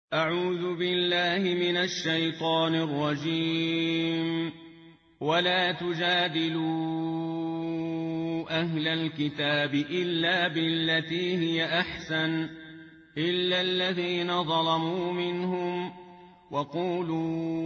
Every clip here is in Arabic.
أعوذ بالله من الشيطان الرجيم. ولا تجادلوا أهل الكتاب إلا بالتي هي أحسن إلا الذين ظلموا منهم وقولوا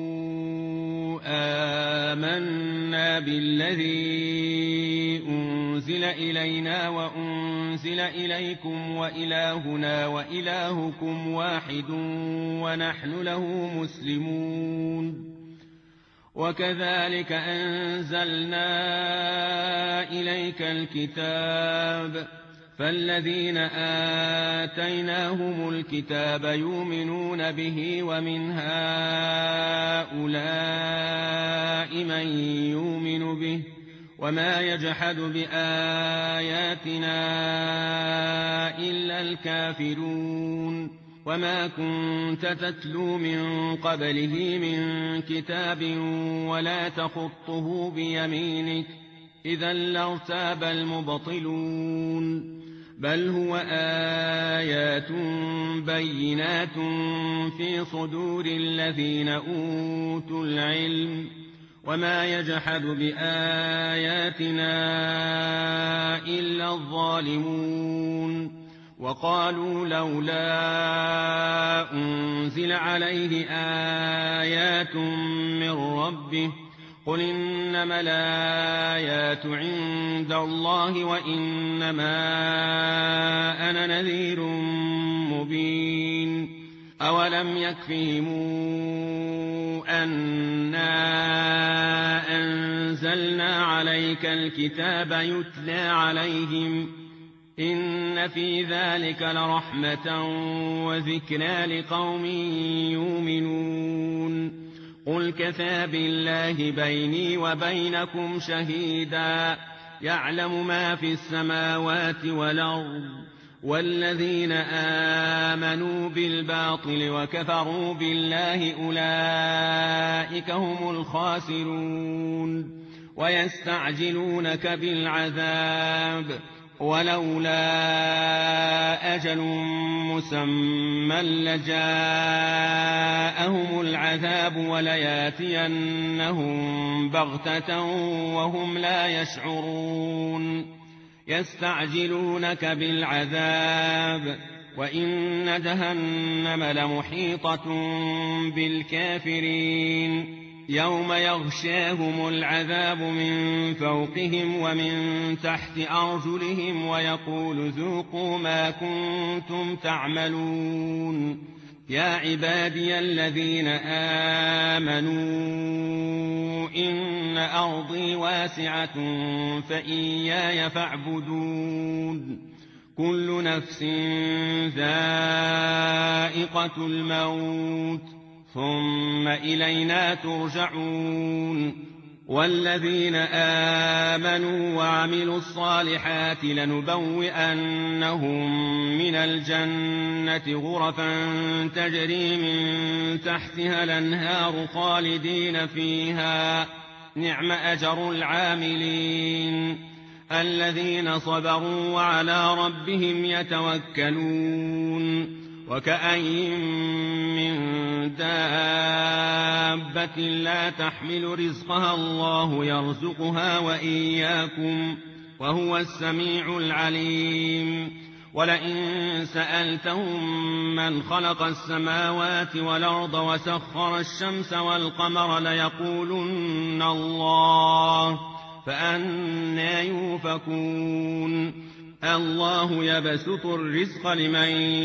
آمنا بالذي أنزل إلينا وأنزل إليكم وإلهنا وإلهكم واحد ونحن له مسلمون. وكذلك أنزلنا إليك الكتاب فالذين آتيناهم الكتاب يؤمنون به ومن هؤلاء من يؤمن به وما يجحد بآياتنا إلا الكافرون. وما كنت تتلو من قبله من كتاب ولا تخطه بيمينك إذا لارتاب المبطلون. بل هو آيات بينات في صدور الذين أوتوا العلم وما يجحد بآياتنا إلا الظالمون. وقالوا لولا أنزل عليه آيات من ربه قل إنما الآيات عند الله وإنما أنا نذير مبين. أولم يكفهم أنا أنزلنا عليك الكتاب يتلى عليهم إن في ذلك لرحمة وذكرى لقوم يؤمنون. قل كفى بالله بيني وبينكم شهيدا يعلم ما في السماوات والأرض. والذين آمنوا بالباطل وكفروا بالله أولئك هم الخاسرون. ويستعجلونك بالعذاب ولولا أجل مسمى لجاءهم العذاب ولياتينهم بغتة وهم لا يشعرون. يستعجلونك بالعذاب وإن جهنم لمحيطة بالكافرين. يوم يغشاهم العذاب من فوقهم ومن تحت أرجلهم ويقول ذوقوا ما كنتم تعملون. يا عبادي الذين آمنوا إن أرضي واسعة فإياي فاعبدون. كل نفس ذائقة الموت ثم إلينا ترجعون. والذين آمنوا وعملوا الصالحات لنبوئنهم من الجنة غرفا تجري من تحتها الأنهار خالدين فيها نعم أجر العاملين الذين صبروا وعلى ربهم يتوكلون. وكأين من دابة لا تحمل رزقها الله يرزقها وإياكم وهو السميع العليم. ولئن سألتهم من خلق السماوات والأرض وسخر الشمس والقمر ليقولن الله فأنى يؤفكون. الله يبسط الرزق لمن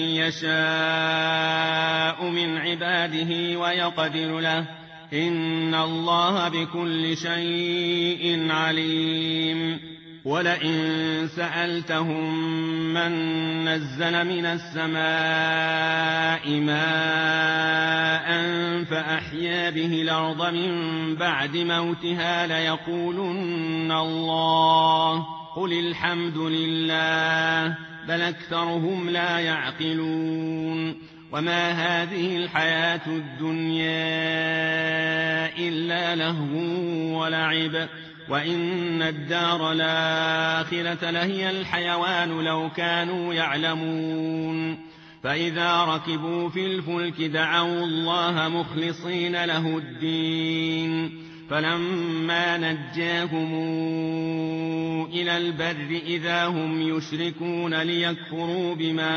يشاء من عباده ويقدر له إن الله بكل شيء عليم. ولئن سألتهم من نزل من السماء ماء فأحيا به الأرض من بعد موتها ليقولن الله قل الحمد لله بل أكثرهم لا يعقلون. وما هذه الحياة الدنيا إلا لهو ولعب وإن الدار الآخرة لهي الحيوان لو كانوا يعلمون فإذا ركبوا في الفلك دعوا الله مخلصين له الدين فلما نجاهم إلى البر إذا هم يشركون ليكفروا بما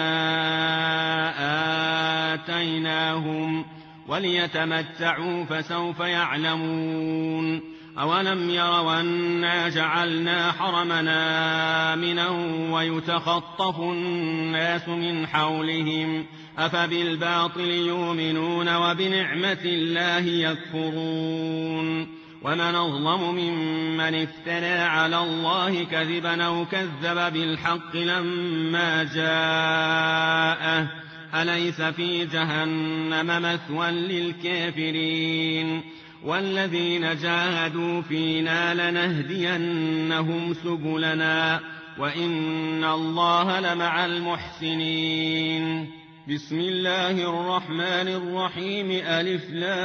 آتيناهم وليتمتعوا فسوف يعلمون أولم يروا أنا جعلنا حرمنا آمنا ويتخطف الناس من حولهم أفبالباطل يؤمنون وبنعمة الله يكفرون ومن أظلم ممن افترى على الله كذبا أو كذب بالحق لما جاءه أليس في جهنم مثوى للكافرين والذين جاهدوا فينا لنهدينهم سبلنا وإن الله لمع المحسنين. بسم الله الرحمن الرحيم ألف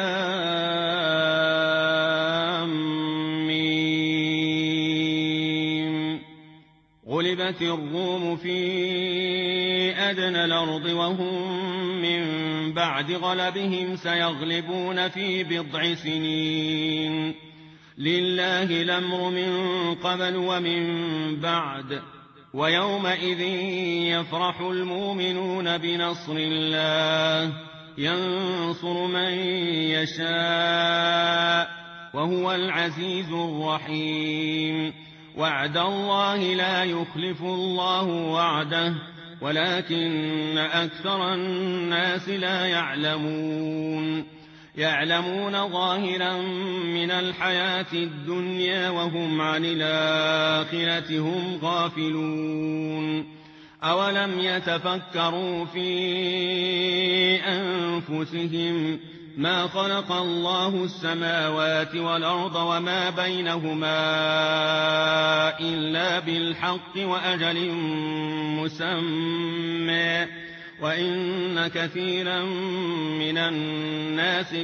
لام ميم. غلبت الروم في أدنى الأرض وهم من بعد غلبهم سيغلبون في بضع سنين لله الأمر من قبل ومن بعد ويومئذ يفرح المؤمنون بنصر الله ينصر من يشاء وهو العزيز الرحيم. وعد الله لا يخلف الله وعده ولكن أكثر الناس لا يعلمون ظاهرا من الحياة الدنيا وهم عن الآخرة هم غافلون. أولم يتفكروا في أنفسهم ما خلق الله السماوات والأرض وما بينهما إلا بالحق وأجل مسمى وإن كثيرا من الناس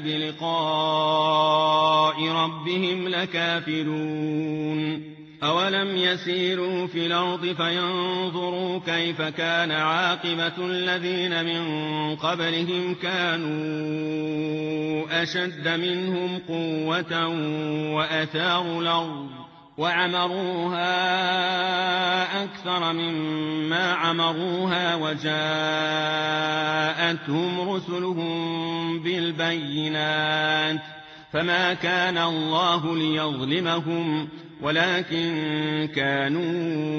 بلقاء ربهم لكافرون. أولم يسيروا في الأرض فينظروا كيف كان عاقبة الذين من قبلهم كانوا أشد منهم قوة وأثاروا الأرض وعمروها أكثر مما عمروها وجاءتهم رسلهم بالبينات فما كان الله ليظلمهم ولكن كانوا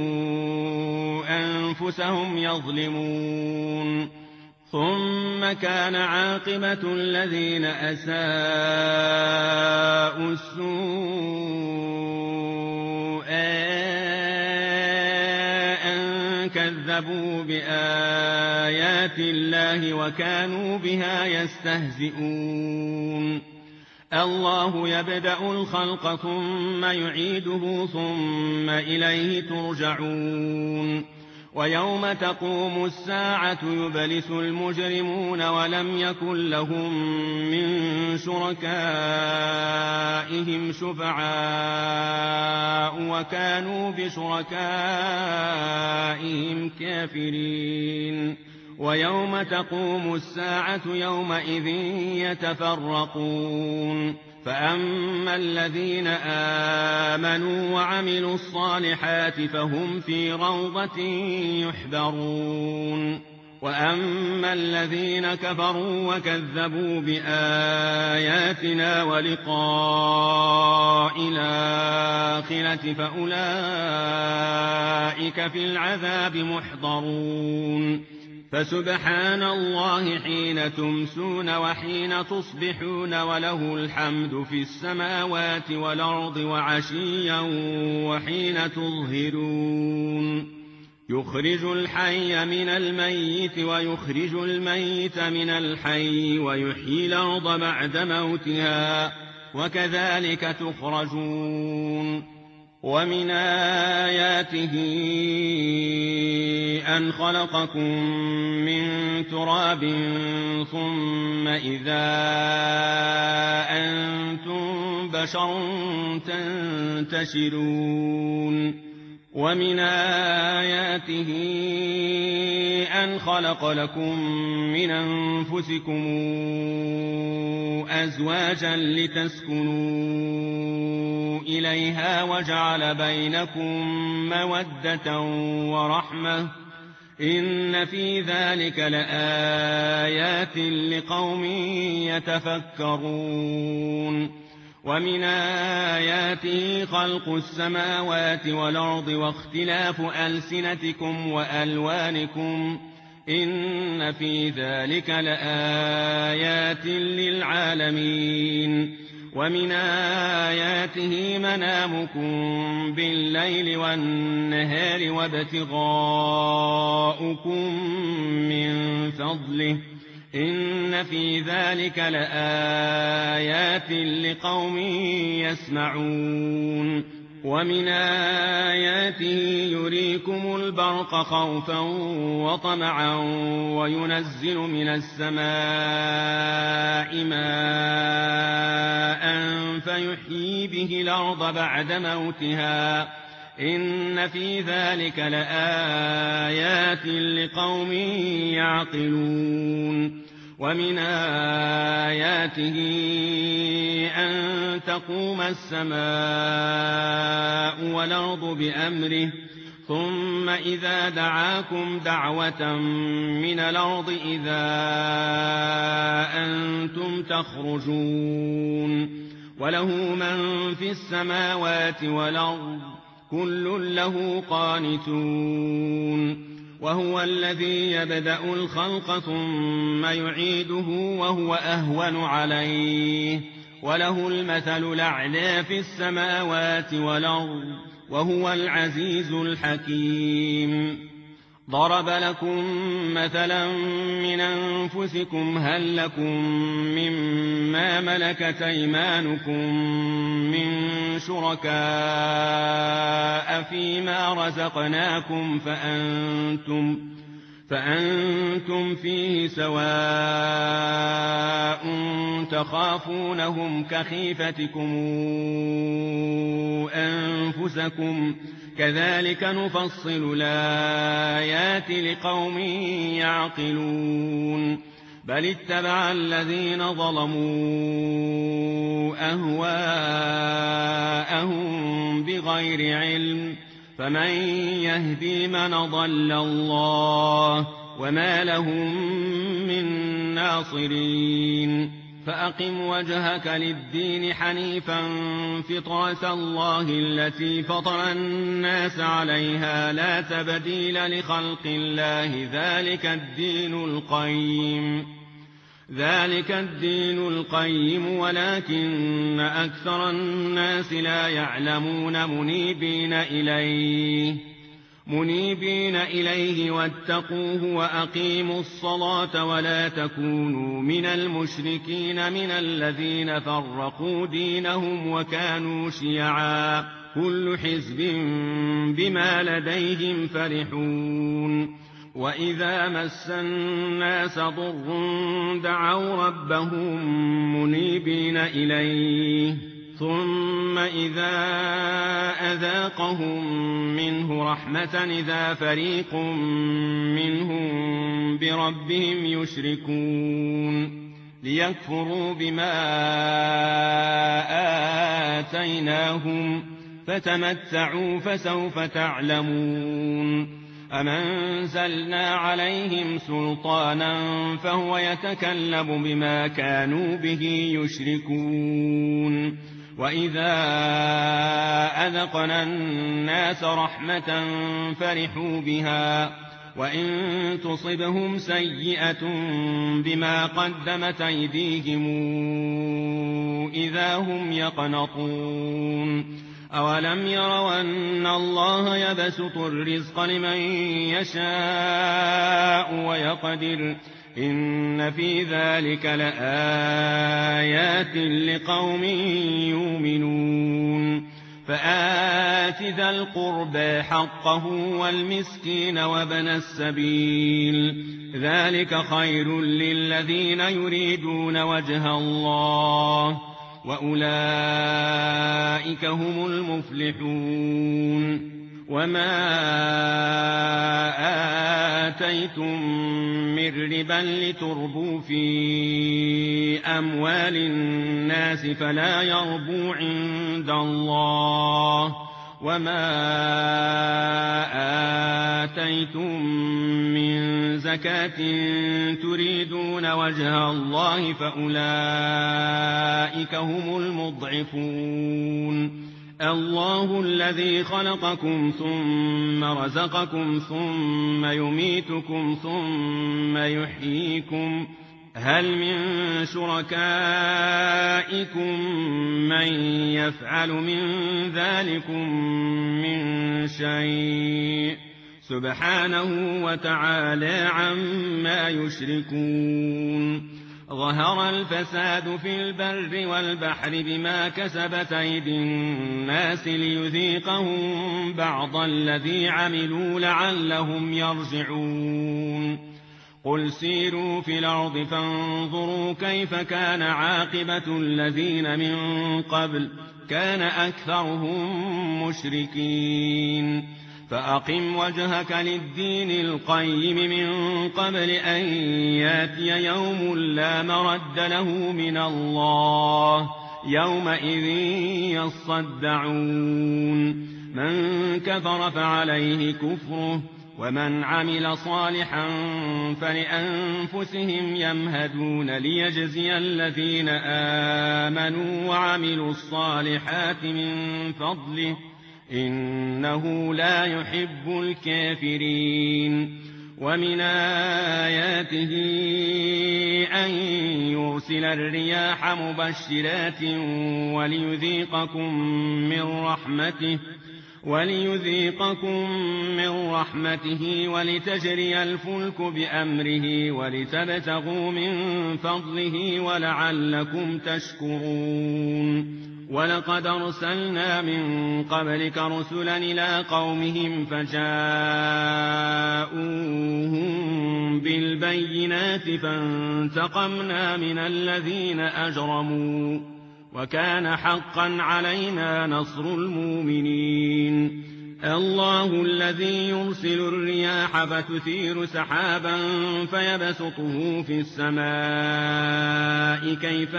أنفسهم يظلمون. ثم كان عاقبة الذين أساءوا السوء أن كذبوا بآيات الله وكانوا بها يستهزئون. الله يبدأ الخلق ثم يعيده ثم إليه ترجعون. ويوم تقوم الساعة يبلس المجرمون ولم يكن لهم من شركائهم شفعاء وكانوا بشركائهم كافرين. ويوم تقوم الساعة يومئذ يتفرقون فأما الذين آمنوا وعملوا الصالحات فهم في روضة يحبرون وأما الذين كفروا وكذبوا بآياتنا ولقاء الآخرة فأولئك في العذاب محضرون. فسبحان الله حين تمسون وحين تصبحون وله الحمد في السماوات والأرض وعشيا وحين تظهرون. يخرج الحي من الميت ويخرج الميت من الحي ويحيي الأرض بعد موتها وكذلك تخرجون. ومن آياته أن خلقكم من تراب ثم إذا أنتم بشر تنتشرون. ومن آياته أن خلق لكم من أنفسكم أزواجا لتسكنوا إليها وجعل بينكم مودة ورحمة إن في ذلك لآيات لقوم يتفكرون ومن آياته خلق السماوات والأرض واختلاف ألسنتكم وألوانكم إن في ذلك لآيات للعالمين ومن آياته منامكم بالليل والنهار وابتغاؤكم من فضله إن في ذلك لآيات لقوم يسمعون ومن آياته يريكم البرق خوفا وطمعا وينزل من السماء ماء فيحيي به الأرض بعد موتها إن في ذلك لآيات لقوم يعقلون ومن آياته أن تقوم السماء والأرض بأمره ثم إذا دعاكم دعوة من الأرض إذا أنتم تخرجون وله من في السماوات والأرض كل له قانتون وهو الذي يبدأ الخلق ثم يعيده وهو أهون عليه وله المثل الأعلى في السماوات والأرض وهو العزيز الحكيم ضرب لكم مثلا من أنفسكم هل لكم مما ملكت أيمانكم من شركاء فيما رزقناكم فأنتم فيه سواء تخافونهم كخيفتكم أنفسكم كذلك نفصل الآيات لقوم يعقلون بل اتبع الذين ظلموا أهواءهم بغير علم فمن يهدي من ضل الله وما لهم من ناصرين فأقم وجهك للدين حنيفا فطرة الله التي فطر الناس عليها لا تبديل لخلق الله ذلك الدين القيم ولكن أكثر الناس لا يعلمون منيبين إليه واتقوه وأقيموا الصلاة ولا تكونوا من المشركين من الذين فرقوا دينهم وكانوا شيعا كل حزب بما لديهم فرحون وإذا مس الناس ضر دعوا ربهم منيبين إليه ثم إذا أذاقهم منه رحمة إذا فريق منهم بربهم يشركون ليكفروا بما آتيناهم فتمتعوا فسوف تعلمون أم أنزلنا عليهم سلطانا فهو يتكلم بما كانوا به يشركون وإذا أذقنا الناس رحمة فرحوا بها وإن تصبهم سيئة بما قدمت أيديهم إذا هم يقنطون أولم يروا أن الله يبسط الرزق لمن يشاء ويقدر إن في ذلك لآيات لقوم يؤمنون فآت ذا القربى حقه والمسكين وابن السبيل ذلك خير للذين يريدون وجه الله وأولئك هم المفلحون وما آتيتم من ربا لتربوا في أموال الناس فلا يربو عند الله، وما آتيتم من زكاة تريدون وجه الله فأولئك هم المضعفون. الله الذي خلقكم ثم رزقكم ثم يميتكم ثم يحييكم، هل من شركائكم من يفعل من ذلكم من شيء؟ سبحانه وتعالى عما يشركون. ظهر الفساد في البر والبحر بما كسبت أيدي الناس ليذيقهم بعض الذي عملوا لعلهم يرجعون. قل سيروا في الأرض فانظروا كيف كان عاقبة الذين من قبل، كان أكثرهم مشركين. فأقم وجهك للدين القيم من قبل أن ياتي يوم لا مرد له من الله، يومئذ يصدعون. من كفر فعليه كفره، ومن عمل صالحا فلأنفسهم يمهدون ليجزي الذين آمنوا وعملوا الصالحات من فضله، إنه لا يحب الكافرين. ومن آياته أن يرسل الرياح مبشرات وليذيقكم من رحمته ولتجري الفلك بأمره ولتبتغوا من فضله ولعلكم تشكرون. ولقد أرسلنا من قبلك رسلا إلى قومهم فجاءوهم بالبينات فانتقمنا من الذين أجرموا، وكان حقا علينا نصر المؤمنين. الله الذي يرسل الرياح فتثير سحابا فيبسطه في السماء كيف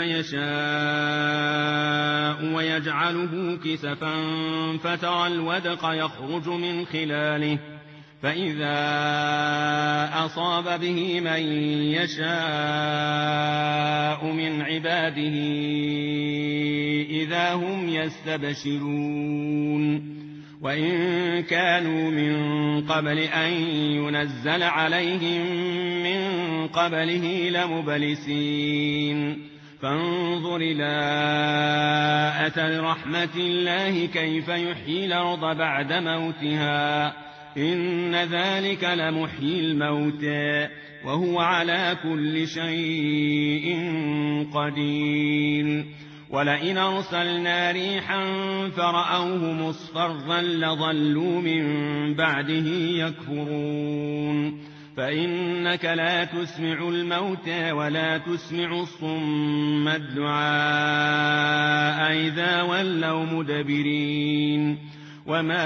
يشاء ويجعله كسفا فترى الودق يخرج من خلاله، فإذا أصاب به من يشاء من عباده إذا هم يستبشرون. وإن كانوا من قبل أن ينزل عليهم من قبله لمبلسين. فانظر إلى أثر رحمة الله كيف يحيي الأرض بعد موتها، إن ذلك لمحيي الموتى وهو على كل شيء قدير. ولئن أرسلنا ريحا فرأوه مصفرا لظلوا من بعده يكفرون. فإنك لا تسمع الموتى ولا تسمع الصم الدعاء إذا ولوا مدبرين. وما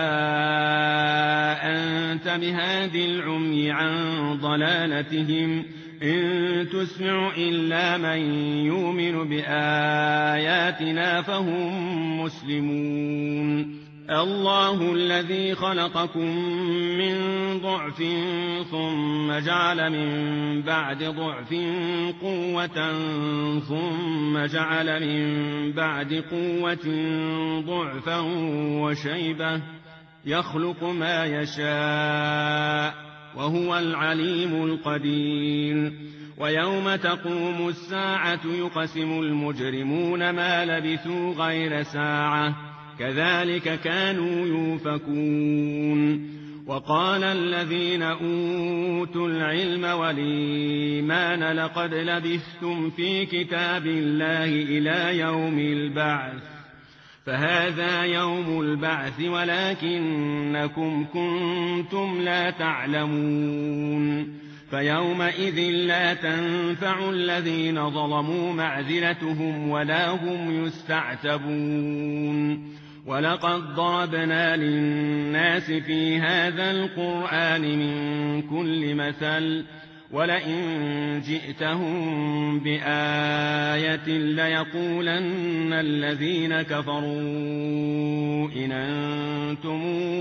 أنت بهاد العمي عن ضلالتهم، إن تسمع إلا من يؤمن بآياتنا فهم مسلمون. الله الذي خلقكم من ضعف ثم جعل من بعد ضعف قوة ثم جعل من بعد قوة ضعفا وشيبة، يخلق ما يشاء وهو العليم القدير. ويوم تقوم الساعة يقسم المجرمون ما لبثوا غير ساعة، كذلك كانوا يؤفكون. وقال الذين أوتوا العلم والإيمان لقد لبثتم في كتاب الله إلى يوم البعث، فهذا يوم البعث ولكنكم كنتم لا تعلمون. فيومئذ لا تنفع الذين ظلموا معذرتهم ولا هم يستعتبون. ولقد ضربنا للناس في هذا القرآن من كل مثل ولئن جئتهم بآية ليقولن الذين كفروا إن أنتم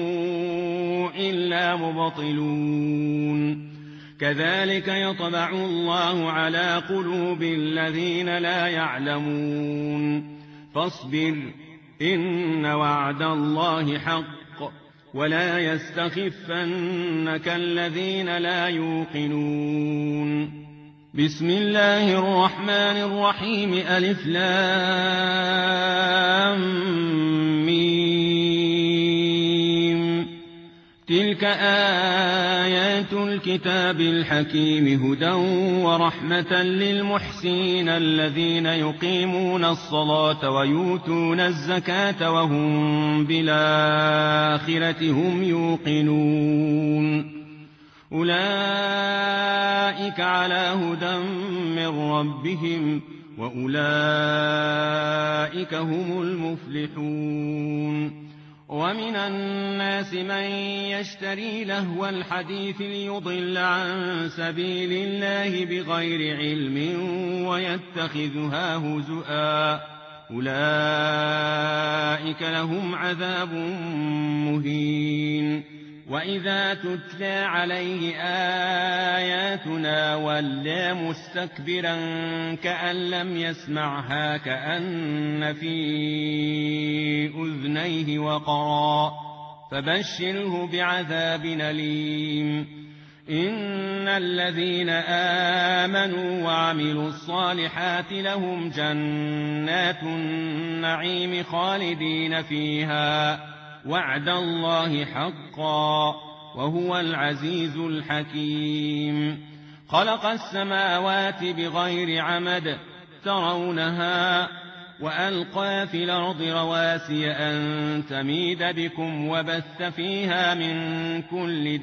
إلا مبطلون كذلك يطبع الله على قلوب الذين لا يعلمون فاصبر إن وعد الله حق ولا يستخفنك الذين لا يوقنون بسم الله الرحمن الرحيم ألف لام ميم تلك آيات الكتاب الحكيم هدى ورحمة للمحسنين الذين يقيمون الصلاة ويؤتون الزكاة وهم بالآخرة هم يوقنون أولئك على هدى من ربهم وأولئك هم المفلحون ومن الناس من يشتري لهو الحديث ليضل عن سبيل الله بغير علم ويتخذها هزؤا أولئك لهم عذاب مهين وإذا تتلى عليه آياتنا ولى مستكبرا كأن لم يسمعها كأن في أذنيه وقرا فبشره بعذاب أليم إن الذين آمنوا وعملوا الصالحات لهم جنات النعيم خالدين فيها وعد الله حقا وهو العزيز الحكيم خلق السماوات بغير عمد ترونها وألقى في الأرض رواسي أن تميد بكم وبث فيها من كل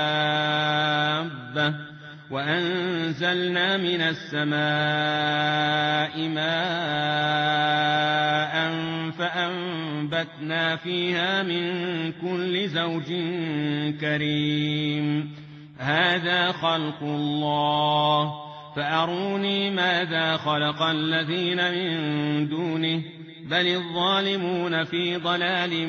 دابة وأنزلنا من السماء ماء فأنبتنا فيها من كل زوج كريم هذا خلق الله فأروني ماذا خلق الذين من دونه بل الظالمون في ضلال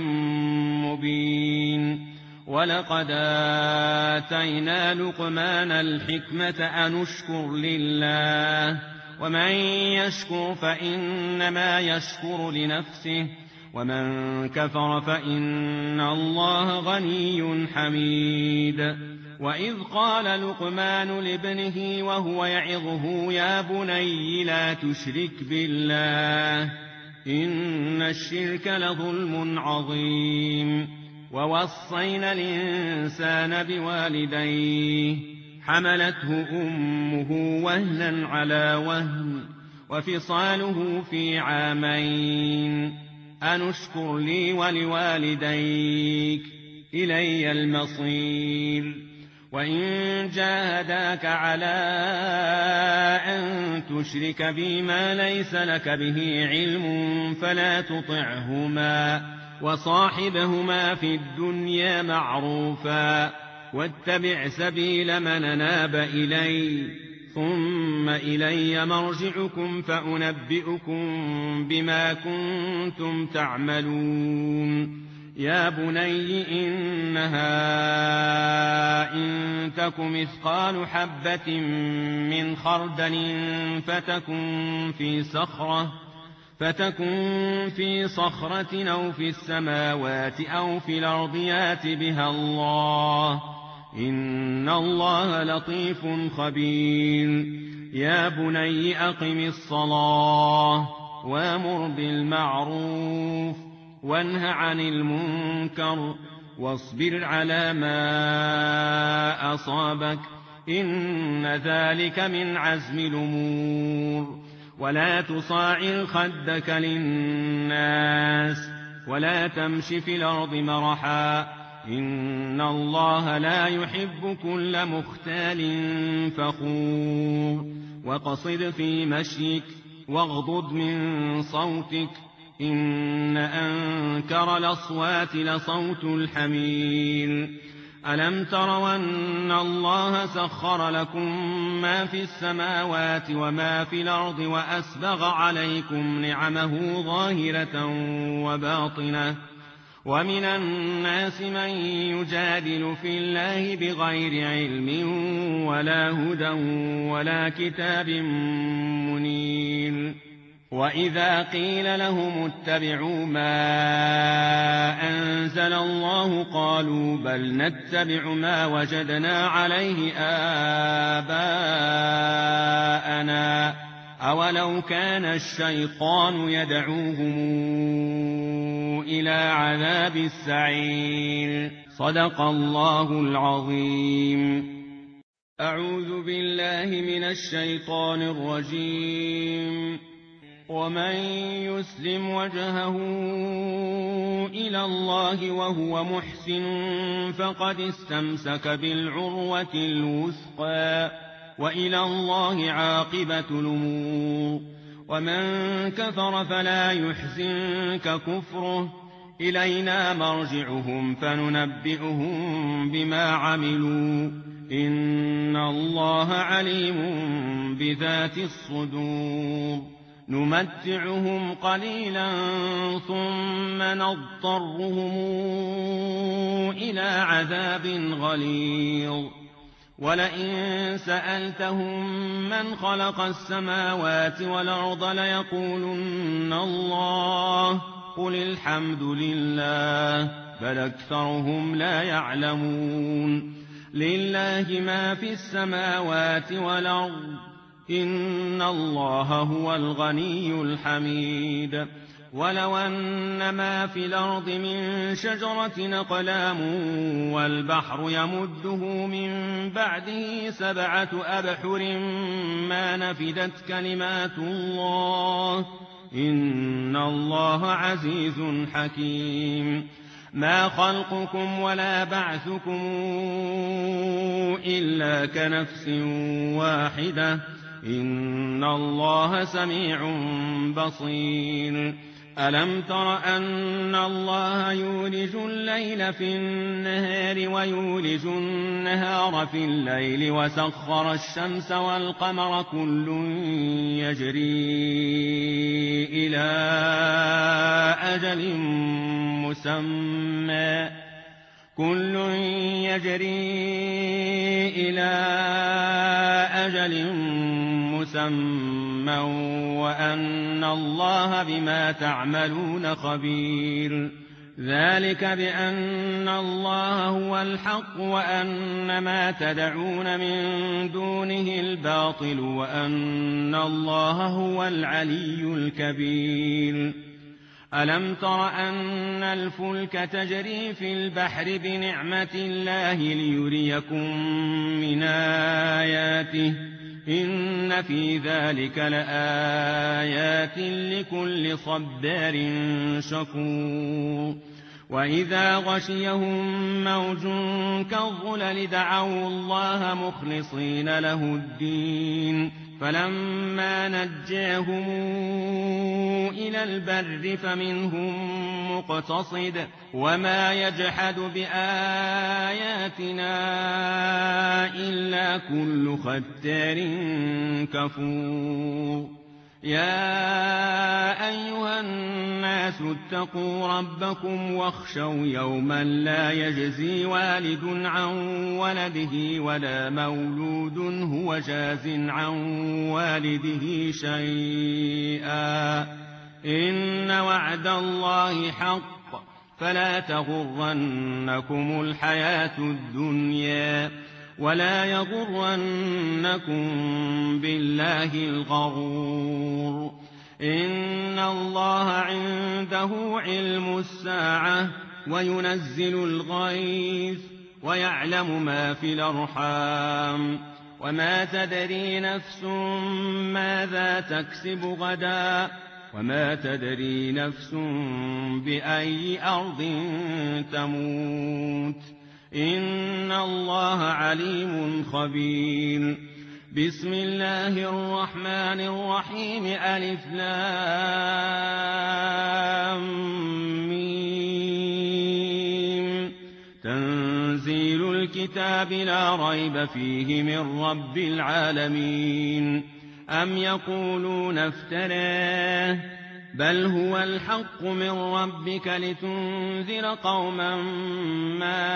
مبين ولقد آتينا لقمان الحكمة أن اشكر لله ومن يشكر فإنما يشكر لنفسه ومن كفر فإن الله غني حميد وإذ قال لقمان لابنه وهو يعظه يا بني لا تشرك بالله إن الشرك لظلم عظيم ووصينا الإنسان بوالديه حملته أمه وهنا على وهن وفصاله في عامين أن اشكر لي ولوالديك إلي المصير وإن جاهداك على أن تشرك بي ما ليس لك به علم فلا تطعهما وصاحبهما في الدنيا معروفا واتبع سبيل من أناب إلي ثم إلي مرجعكم فأنبئكم بما كنتم تعملون يا بني إنها إن تك مثقال حبة من خردل فتكن في صخرة أو في السماوات أو في الأرض يات بها الله إن الله لطيف خبير يا بني أقم الصلاة وامر بالمعروف وانه عن المنكر واصبر على ما أصابك إن ذلك من عزم الأمور ولا تصاعر خدك للناس ولا تمش في الأرض مرحا إن الله لا يحب كل مختال فخور وقصد في مشيك واغضض من صوتك إن أنكر الأصوات لصوت الحمير ألم تروا أن الله سخر لكم ما في السماوات وما في الأرض وأسبغ عليكم نعمه ظاهرة وباطنة ومن الناس من يجادل في الله بغير علم ولا هدى ولا كتاب منير وإذا قيل لهم اتبعوا ما أنزل الله قالوا بل نتبع ما وجدنا عليه آباءنا أولو كان الشيطان يدعوهم إلى عذاب السعير صدق الله العظيم. أعوذ بالله من الشيطان الرجيم. ومن يسلم وجهه إلى الله وهو محسن فقد استمسك بالعروة الوثقى وإلى الله عاقبة الأمور. ومن كفر فلا يحزنك كفره إلينا مرجعهم فننبئهم بما عملوا إن الله عليم بذات الصدور. نمتعهم قليلا ثم نضطرهم إلى عذاب غليظ. ولئن سألتهم من خلق السماوات والأرض ليقولن الله قل الحمد لله بل أكثرهم لا يعلمون. لله ما في السماوات والأرض إن الله هو الغني الحميد. ولو أن ما في الأرض من شجرة أقلام والبحر يمده من بعده 7 أبحر ما نفدت كلمات الله إن الله عزيز حكيم. ما خلقكم ولا بعثكم إلا كنفس واحدة إن الله سميع بصير. ألم تر أن الله يولج الليل في النهار ويولج النهار في الليل وسخر الشمس والقمر كل يجري إلى أجل مسمى وأن الله بما تعملون خبير. ذلك بأن الله هو الحق وأن ما تدعون من دونه الباطل وأن الله هو العلي الكبير. ألم تر أن الفلك تجري في البحر بنعمة الله ليريكم من آياته إن في ذلك لآيات لكل صبار شكور. وإذا غشيهم موج كالظلل دعوا الله مخلصين له الدين فلما نجاهم إلى البر فمنهم مقتصد وما يجحد بآياتنا إلا كل ختار كفور. يا أيها الناس اتقوا ربكم واخشوا يوما لا يجزي والد عن ولده ولا مولود هو جاز عن والده شيئا إن وعد الله حق فلا تغرنكم الحياة الدنيا ولا يغرنكم بالله الغرور. إن الله عنده علم الساعة وينزل الغيث ويعلم ما في الأرحام وما تدري نفس ماذا تكسب غدا وما تدري نفس بأي أرض تموت إن الله عليم خبير. بسم الله الرحمن الرحيم ألف لام ميم تنزيل الكتاب لا ريب فيه من رب العالمين أم يقولون افتراه بل هو الحق من ربك لتنذر قوما ما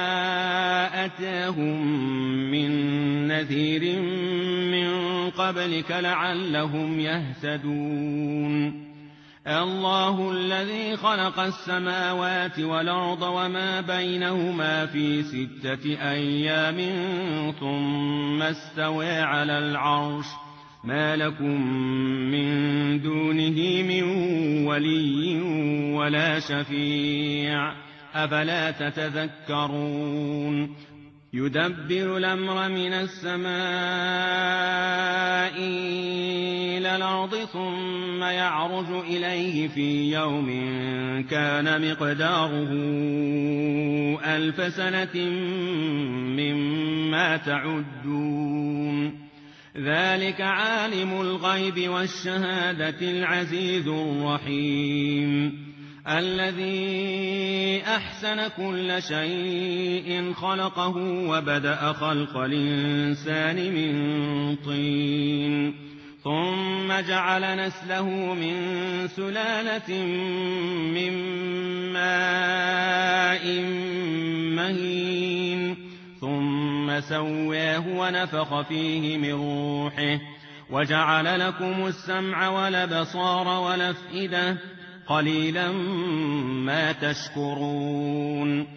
أتاهم من نذير من قبلك لعلهم يهتدون الله الذي خلق السماوات والأرض وما بينهما في 6 أيام ثم استوى على العرش ما لكم من دونه من ولي ولا شفيع أفلا تتذكرون يدبر الأمر من السماء إلى الأرض ثم يعرج إليه في يوم كان مقداره 1000 سنة مما تعدون ذلك عالم الغيب والشهادة العزيز الرحيم الذي أحسن كل شيء خلقه وبدأ خلق الإنسان من طين ثم جعل نسله من سلالة من ماء مهين ثم سواه ونفخ فيه من روحه وجعل لكم السمع والأبصار والأفئدة قليلا ما تشكرون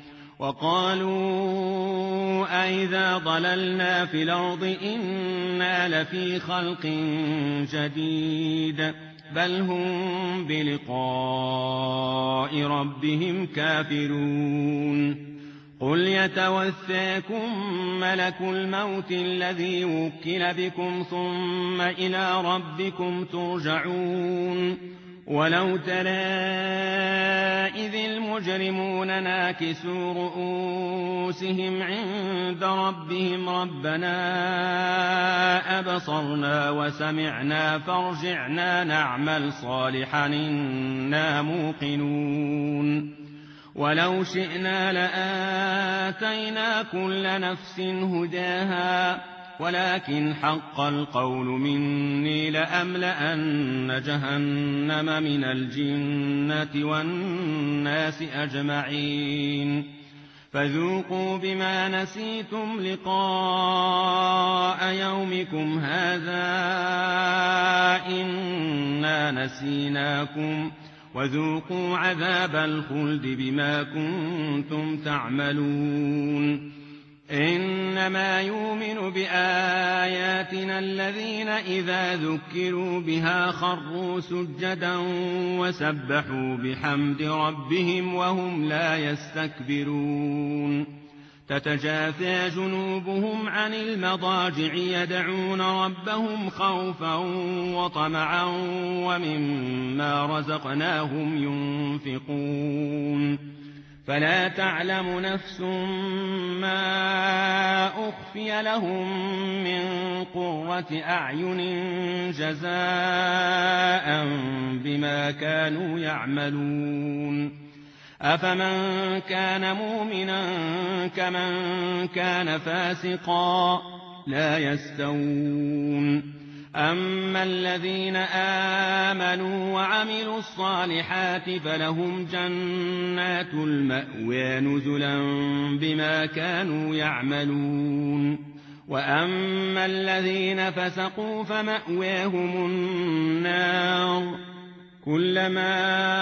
وقالوا أئذا ضللنا في الأرض إنا لفي خلق جديد بل هم بلقاء ربهم كافرون قل يتوفاكم ملك الموت الذي وكل بكم ثم إلى ربكم ترجعون ولو ترى إذ المجرمون ناكسوا رؤوسهم عند ربهم ربنا أبصرنا وسمعنا فارجعنا نعمل صالحا إنا موقنون ولو شئنا لآتينا كل نفس هداها ولكن حق القول مني لأملأن جهنم من الجنة والناس أجمعين فذوقوا بما نسيتم لقاء يومكم هذا إنا نسيناكم وذوقوا عذاب الخلد بما كنتم تعملون إنما يؤمن بآياتنا الذين إذا ذكروا بها خروا سجدا وسبحوا بحمد ربهم وهم لا يستكبرون تتجافى جنوبهم عن المضاجع يدعون ربهم خوفا وطمعا ومما رزقناهم ينفقون فلا تعلم نفس ما أخفي لهم من قرة أعين جزاء بما كانوا يعملون أفمن كان مؤمنا كمن كان فاسقا لا يستوون أما الذين آمنوا وعملوا الصالحات فلهم جنات المأوى نزلا بما كانوا يعملون وأما الذين فسقوا فمأواهم النار كلما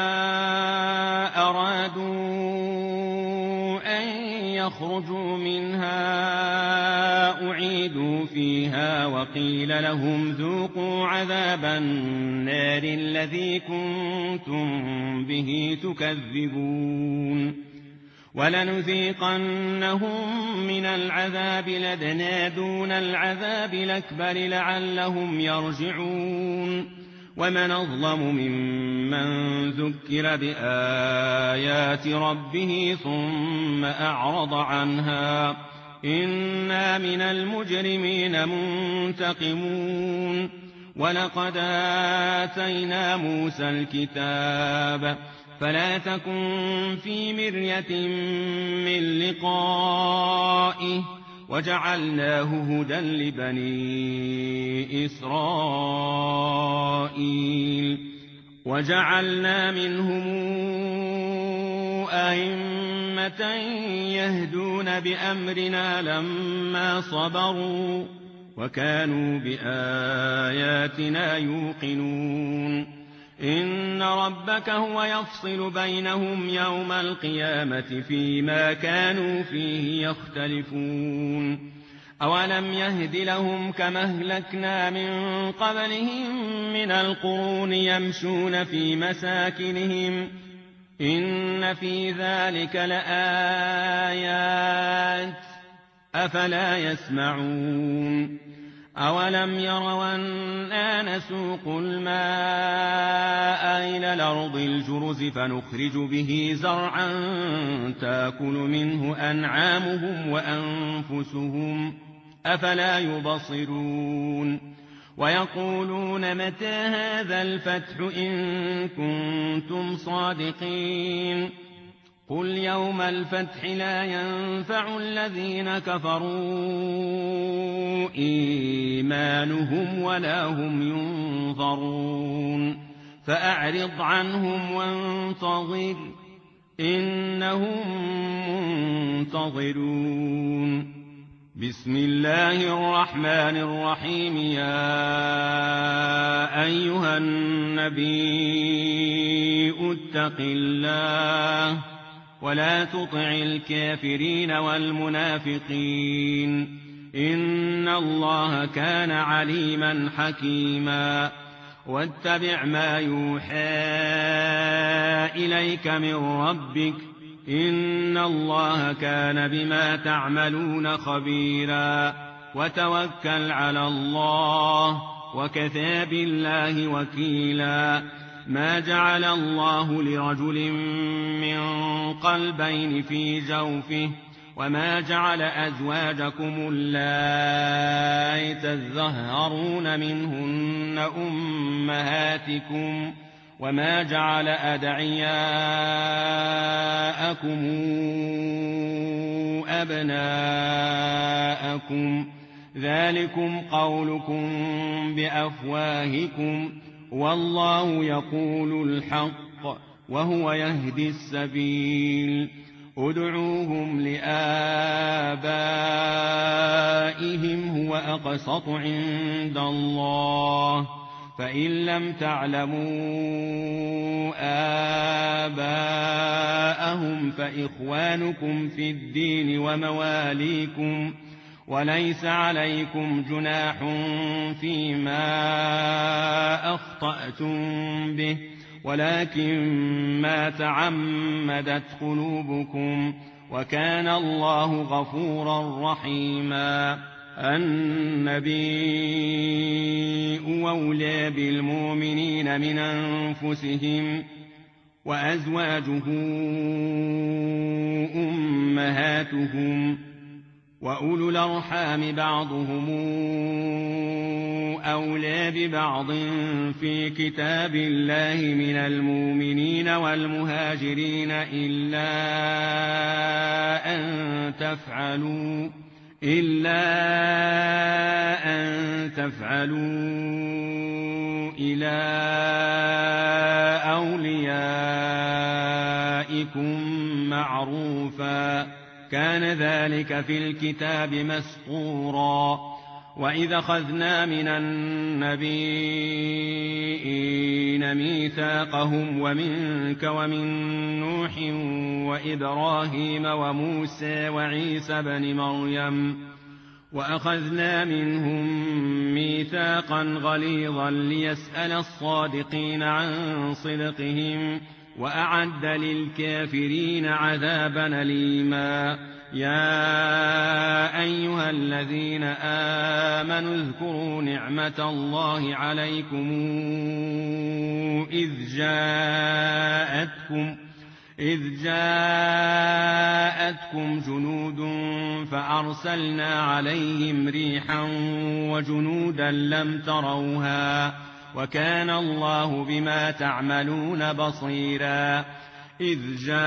أرادوا أن يخرجوا منها أعيدوا فيها وقيل لهم ذوقوا عذاب النار الذي كنتم به تكذبون ولنذيقنهم من العذاب الأدنى دون العذاب الأكبر لعلهم يرجعون ومن أظلم ممن ذكر بآيات ربه ثم أعرض عنها إنا من المجرمين منتقمون ولقد آتينا موسى الكتاب فلا تكن في مرية من لقائه وجعلناه هدى لبني إسرائيل وجعلنا منهم أئمة يهدون بأمرنا لما صبروا وكانوا بآياتنا يوقنون إن ربك هو يفصل بينهم يوم القيامة فيما كانوا فيه يختلفون أولم يهد لهم كما أهلكنا من قبلهم من القرون يمشون في مساكنهم إن في ذلك لآيات أفلا يسمعون أولم يروا أنا نسوق الماء إلى الأرض الجرز فنخرج به زرعا تأكل منه أنعامهم وأنفسهم أفلا يبصرون ويقولون متى هذا الفتح إن كنتم صادقين قل يوم الفتح لا ينفع الذين كفروا إيمانهم ولا هم ينظرون فأعرض عنهم وانتظر إنهم منتظرون بسم الله الرحمن الرحيم يا أيها النبي اتق الله ولا تطع الكافرين والمنافقين إن الله كان عليما حكيما واتبع ما يوحى إليك من ربك إن الله كان بما تعملون خبيرا وتوكل على الله وكفى بالله وكيلا ما جعل الله لرجل من قلبين في جوفه وما جعل أزواجكم اللائي تظاهرون منهن أمهاتكم وما جعل أدعياءكم أبناءكم ذلكم قولكم بأفواهكم والله يقول الحق وهو يهدي السبيل ادعوهم لآبائهم هو أقسط عند الله فإن لم تعلموا آباءهم فإخوانكم في الدين ومواليكم وليس عليكم جناح فيما أخطأتم به ولكن ما تعمدت قلوبكم وكان الله غفورا رحيما النبي أولى بالمؤمنين من أنفسهم وأزواجه أمهاتهم وأولو الأرحام بعضهم أولى ببعض في كتاب الله من المؤمنين والمهاجرين إلا أن تفعلوا إلى أوليائكم معروفا كان ذلك في الكتاب مسطورا وإذا أخذنا من النبيين ميثاقهم ومنك ومن نوح وإبراهيم وموسى وعيسى بن مريم وأخذنا منهم ميثاقا غليظا ليسأل الصادقين عن صدقهم وأعد للكافرين عذابا أليما يا أيها الذين آمنوا اذكروا نعمة الله عليكم إذ جاءتكم جنود فأرسلنا عليهم ريحا وجنودا لم تروها وكان الله بما تعملون بصيرا إذ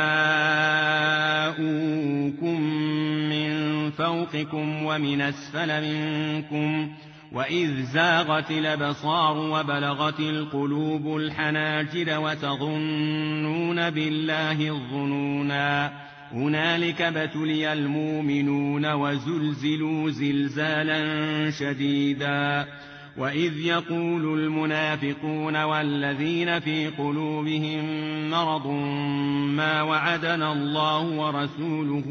جاءوكم من فوقكم ومن أسفل منكم وإذ زاغت الأبصار وبلغت القلوب الحناجر وتظنون بالله الظنونا هنالك ابتلي المؤمنون وزلزلوا زلزالا شديدا وإذ يقول المنافقون والذين في قلوبهم مرض ما وعدنا الله ورسوله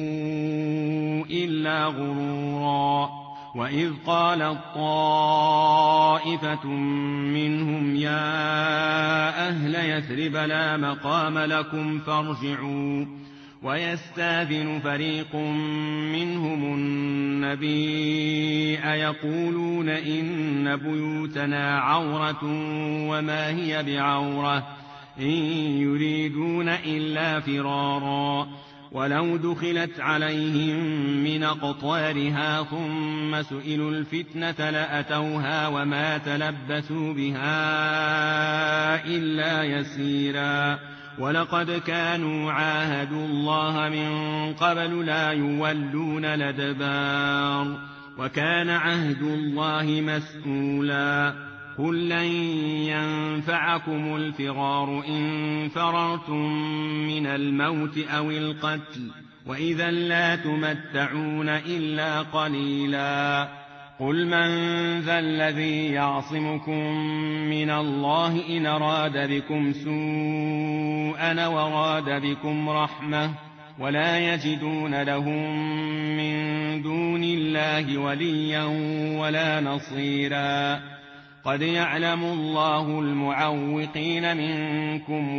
إلا غرورا وإذ قالت طائفة منهم يا أهل يثرب لا مقام لكم فارجعوا ويستاذن فريق منهم النبي يقولون إن بيوتنا عورة وما هي بعورة إن يريدون إلا فرارا ولو دخلت عليهم من أقطارها ثم سئلوا الفتنة لأتوها وما تلبثوا بها إلا يسيرا ولقد كانوا عاهدوا الله من قبل لا يولون الأدبار وكان عهد الله مسؤولا قل لن ينفعكم الفرار إن فررتم من الموت أو القتل وإذا لا تمتعون إلا قليلا قل من ذا الذي يعصمكم من الله إن أراد بكم سوءا وراد بكم رحمة ولا يجدون لهم من دون الله وليا ولا نصيرا قد يعلم الله المعوقين منكم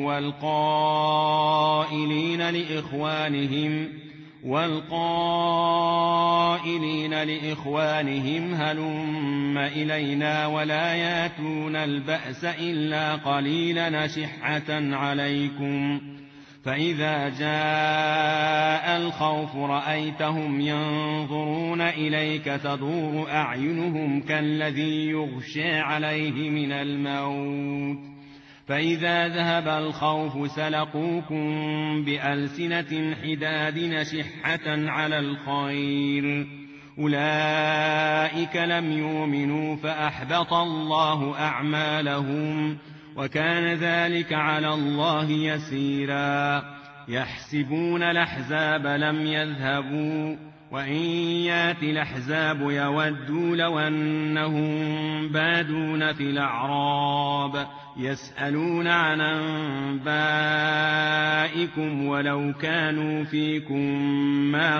والقائلين لإخوانهم هلم إلينا ولا ياتون البأس إلا قليلا نشحة عليكم فإذا جاء الخوف رأيتهم ينظرون إليك تدور أعينهم كالذي يغشى عليه من الموت فإذا ذهب الخوف سلقوكم بألسنة حداد نشحة على الخير أولئك لم يؤمنوا فأحبط الله أعمالهم وكان ذلك على الله يسيرا يحسبون الأحزاب لم يذهبوا وإن يأتي الأحزاب يودوا لو أنهم بادون في الأعراب يسألون عن أنبائكم ولو كانوا فيكم ما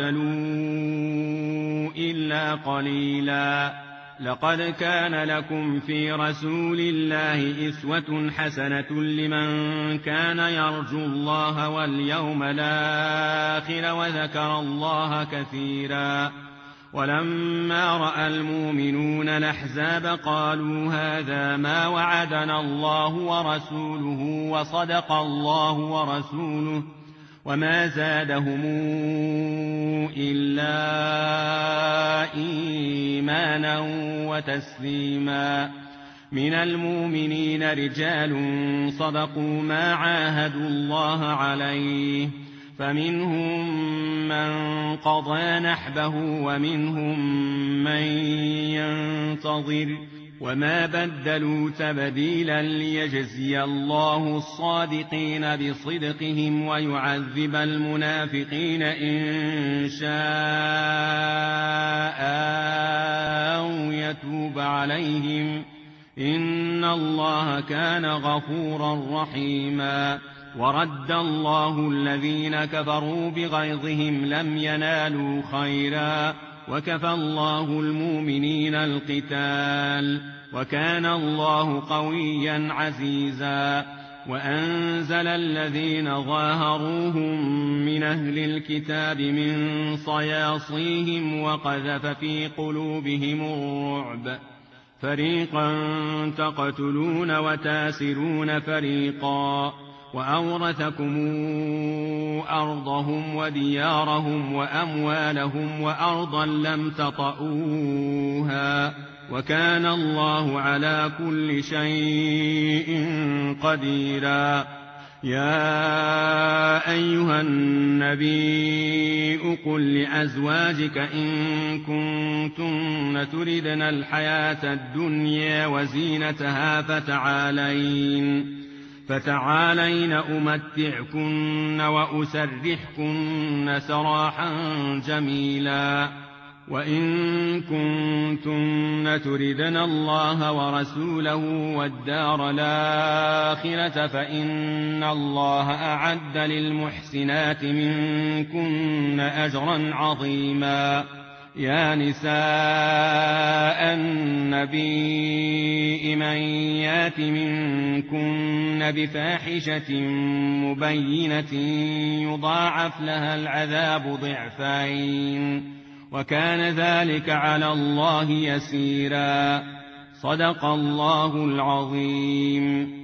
قاتلوا إلا قليلا لقد كان لكم في رسول الله أسوة حسنة لمن كان يرجو الله واليوم الآخر وذكر الله كثيرا ولما رأى المؤمنون الأحزاب قالوا هذا ما وعدنا الله ورسوله وصدق الله ورسوله وما زادهم إلا إيمانا وتسليما من المؤمنين رجال صدقوا ما عاهدوا الله عليه فمنهم من قضى نحبه ومنهم من ينتظر وما بدلوا تبديلا ليجزي الله الصادقين بصدقهم ويعذب المنافقين إن شاء أو يتوب عليهم إن الله كان غفورا رحيما ورد الله الذين كفروا بغيظهم لم ينالوا خيرا وكفى الله المؤمنين القتال وكان الله قويا عزيزا وأنزل الذين ظاهروهم من أهل الكتاب من صياصيهم وقذف في قلوبهم الرعب فريقا تقتلون وتاسرون فريقا وأورثكم أرضهم وديارهم وأموالهم وأرضا لم تطئوها وكان الله على كل شيء قديرا. يا أيها النبي قل لأزواجك إن كنتن تردن الحياة الدنيا وزينتها فتعالين أمتعكن وأسرحكن سراحا جميلا. وإن كنتن تردن الله ورسوله والدار الآخرة فإن الله أعد للمحسنات منكن أجرا عظيما. يا نساء النبي من يات منكن بفاحشة مبينة يضاعف لها العذاب ضعفين وكان ذلك على الله يسيرا. صدق الله العظيم.